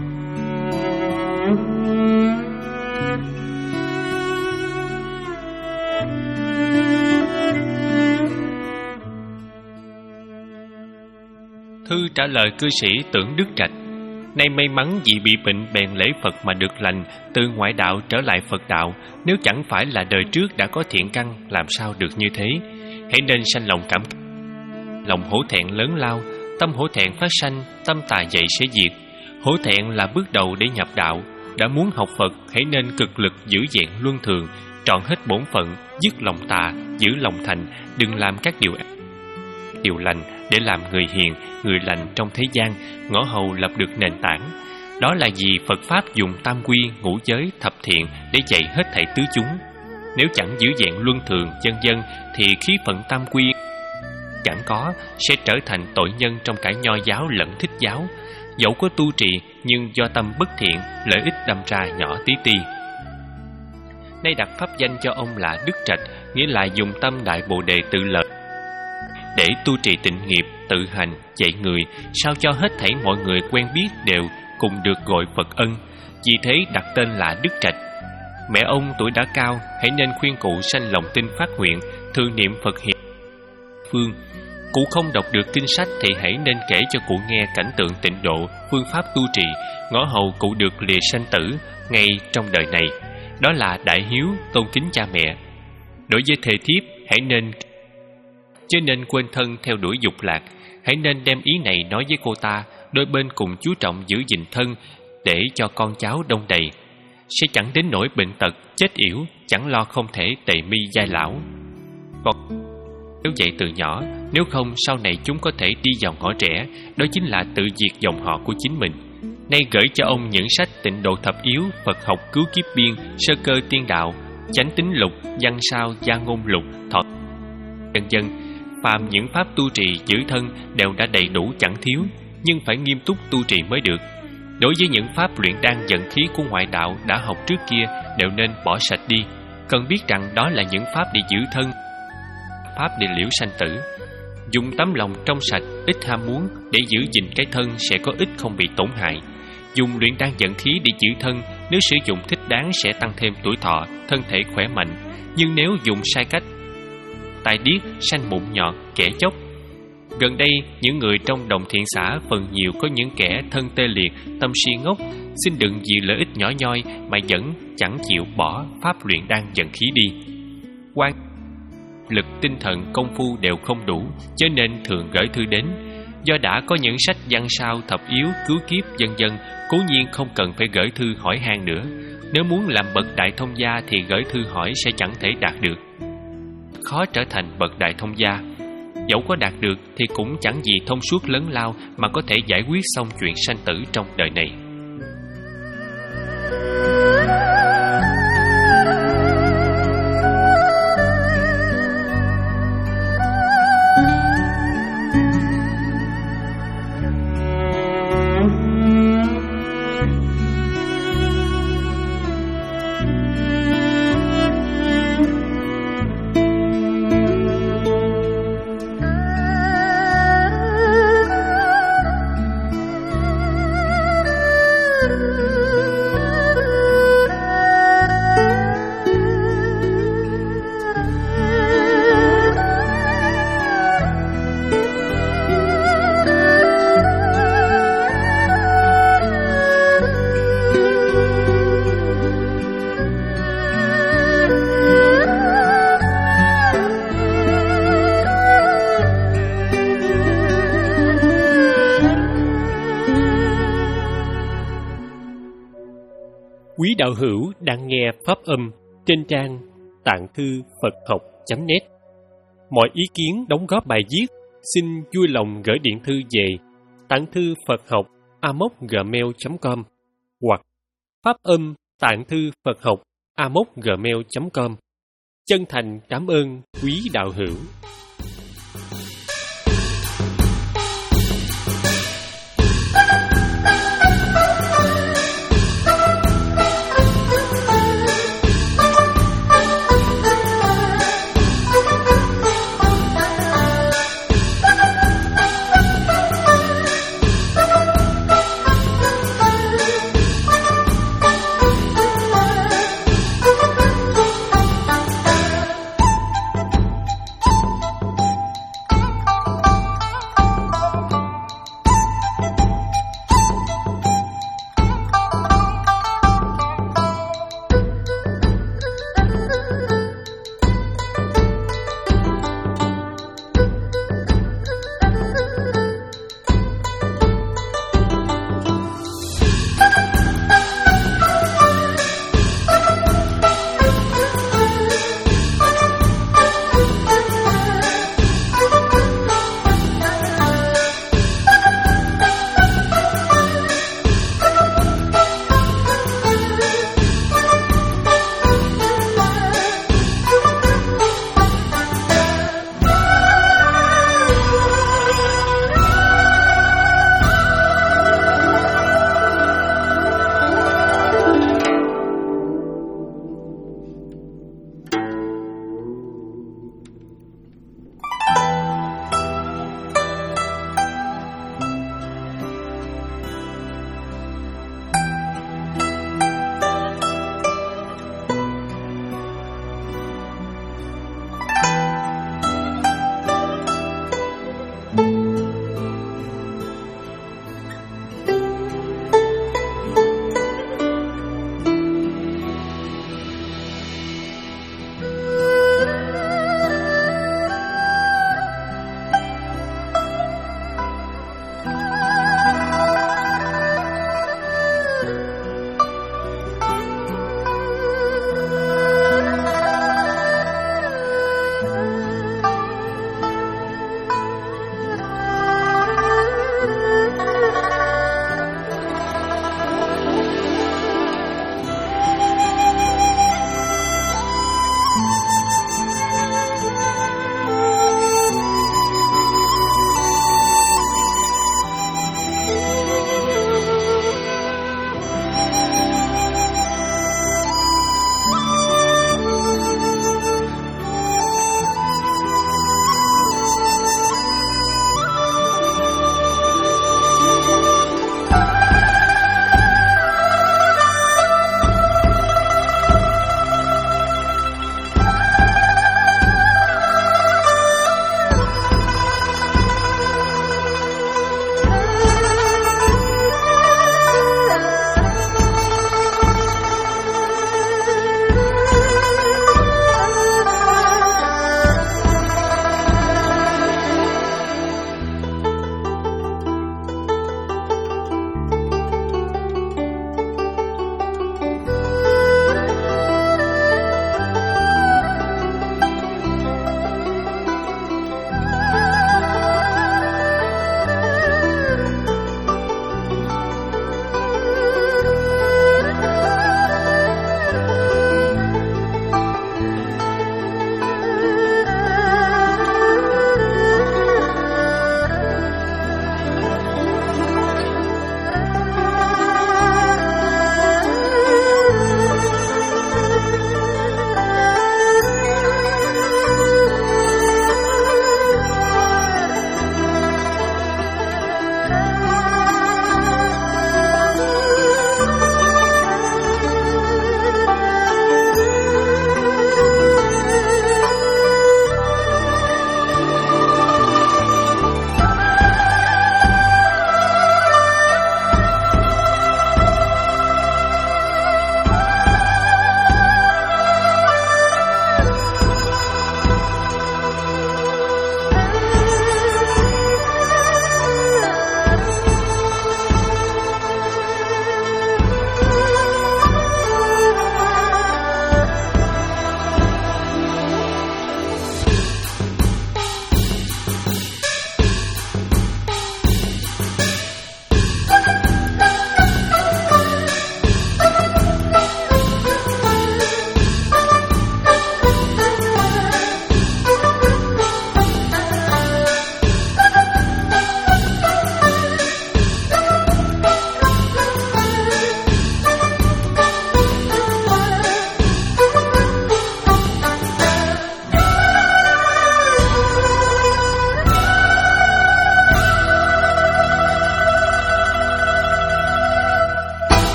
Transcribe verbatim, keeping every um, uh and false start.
Thư trả lời cư sĩ Tưởng Đức Trạch: nay may mắn vì bị bệnh bèn lễ Phật mà được lành, từ ngoại đạo trở lại Phật đạo. Nếu chẳng phải là đời trước đã có thiện căn, làm sao được như thế? Hãy nên sanh lòng cảm lòng hổ thẹn lớn lao. Tâm hổ thẹn phát sanh, tâm tà dậy sẽ diệt. Hổ thẹn là bước đầu để nhập đạo. Đã muốn học Phật, hãy nên cực lực giữ vẹn luân thường, trọn hết bổn phận, dứt lòng tà, giữ lòng thành, đừng làm các điều ác, điều lành để làm người hiền, người lành trong thế gian, ngõ hầu lập được nền tảng. Đó là vì Phật Pháp dùng tam quy, ngũ giới, thập thiện để dạy hết thảy tứ chúng. Nếu chẳng giữ vẹn luân thường, vân vân, thì khí phận tam quy chẳng có, sẽ trở thành tội nhân trong cả nho giáo lẫn thích giáo. Dẫu có tu trì, nhưng do tâm bất thiện, lợi ích đâm ra nhỏ tí ti. Nay đặt pháp danh cho ông là Đức Trạch, nghĩa là dùng tâm đại bồ đề tự lợi để tu trì tịnh nghiệp, tự hành, dạy người, sao cho hết thảy mọi người quen biết đều cùng được gọi Phật ân. Vì thế đặt tên là Đức Trạch. Mẹ ông tuổi đã cao, hãy nên khuyên cụ sanh lòng tin phát nguyện, thường niệm Phật hiệp phương. Cụ không đọc được kinh sách thì hãy nên kể cho cụ nghe cảnh tượng tịnh độ, phương pháp tu trì, ngõ hầu cụ được lìa sanh tử ngay trong đời này. Đó là đại hiếu, tôn kính cha mẹ. Đối với thề thiếp, hãy nên chứ nên quên thân theo đuổi dục lạc. Hãy nên đem ý này nói với cô ta, đôi bên cùng chú trọng giữ gìn thân để cho con cháu đông đầy, sẽ chẳng đến nỗi bệnh tật, chết yểu, chẳng lo không thể tề mi giai lão. Còn nếu dạy từ nhỏ, nếu không sau này chúng có thể đi vào ngõ rẽ, đó chính là tự diệt dòng họ của chính mình. Nay gửi cho ông những sách Tịnh độ thập yếu, Phật học cứu kiếp biên, Sơ cơ tiên đạo, Chánh tính lục, Văn sao, Gia ngôn lục, Thọ vân vân. Phàm những pháp tu trì giữ thân đều đã đầy đủ chẳng thiếu, nhưng phải nghiêm túc tu trì mới được. Đối với những pháp luyện đan vận khí của ngoại đạo đã học trước kia đều nên bỏ sạch đi. Cần biết rằng đó là những pháp để giữ thân, pháp để liễu sanh tử. Dùng tấm lòng trong sạch, ít ham muốn để giữ gìn cái thân sẽ có ích không bị tổn hại. Dùng luyện đan vận khí để giữ thân, nếu sử dụng thích đáng sẽ tăng thêm tuổi thọ, thân thể khỏe mạnh. Nhưng nếu dùng sai cách, tai điếc, sanh mụn nhọt, kẻ chốc. Gần đây, những người trong đồng thiện xã phần nhiều có những kẻ thân tê liệt, tâm si ngốc, xin đừng vì lợi ích nhỏ nhoi mà vẫn chẳng chịu bỏ pháp luyện đan vận khí đi. Quan lực tinh thần công phu đều không đủ, cho nên thường gửi thư đến. Do đã có những sách văn sao, thập yếu, cứu kiếp vân vân, cố nhiên không cần phải gửi thư hỏi han nữa. Nếu muốn làm bậc đại thông gia thì gửi thư hỏi sẽ chẳng thể đạt được, khó trở thành bậc đại thông gia. Dẫu có đạt được thì cũng chẳng gì thông suốt lớn lao mà có thể giải quyết xong chuyện sanh tử trong đời này. Quý đạo hữu đang nghe pháp âm trên trang tạng thư Phật học chấm net. Mọi ý kiến đóng góp bài viết xin vui lòng gửi điện thư về tạng thư Phật học a mốc gmail chấm com hoặc pháp âm tạng thư Phật học a mốc gmail chấm com. Chân thành cảm ơn quý đạo hữu.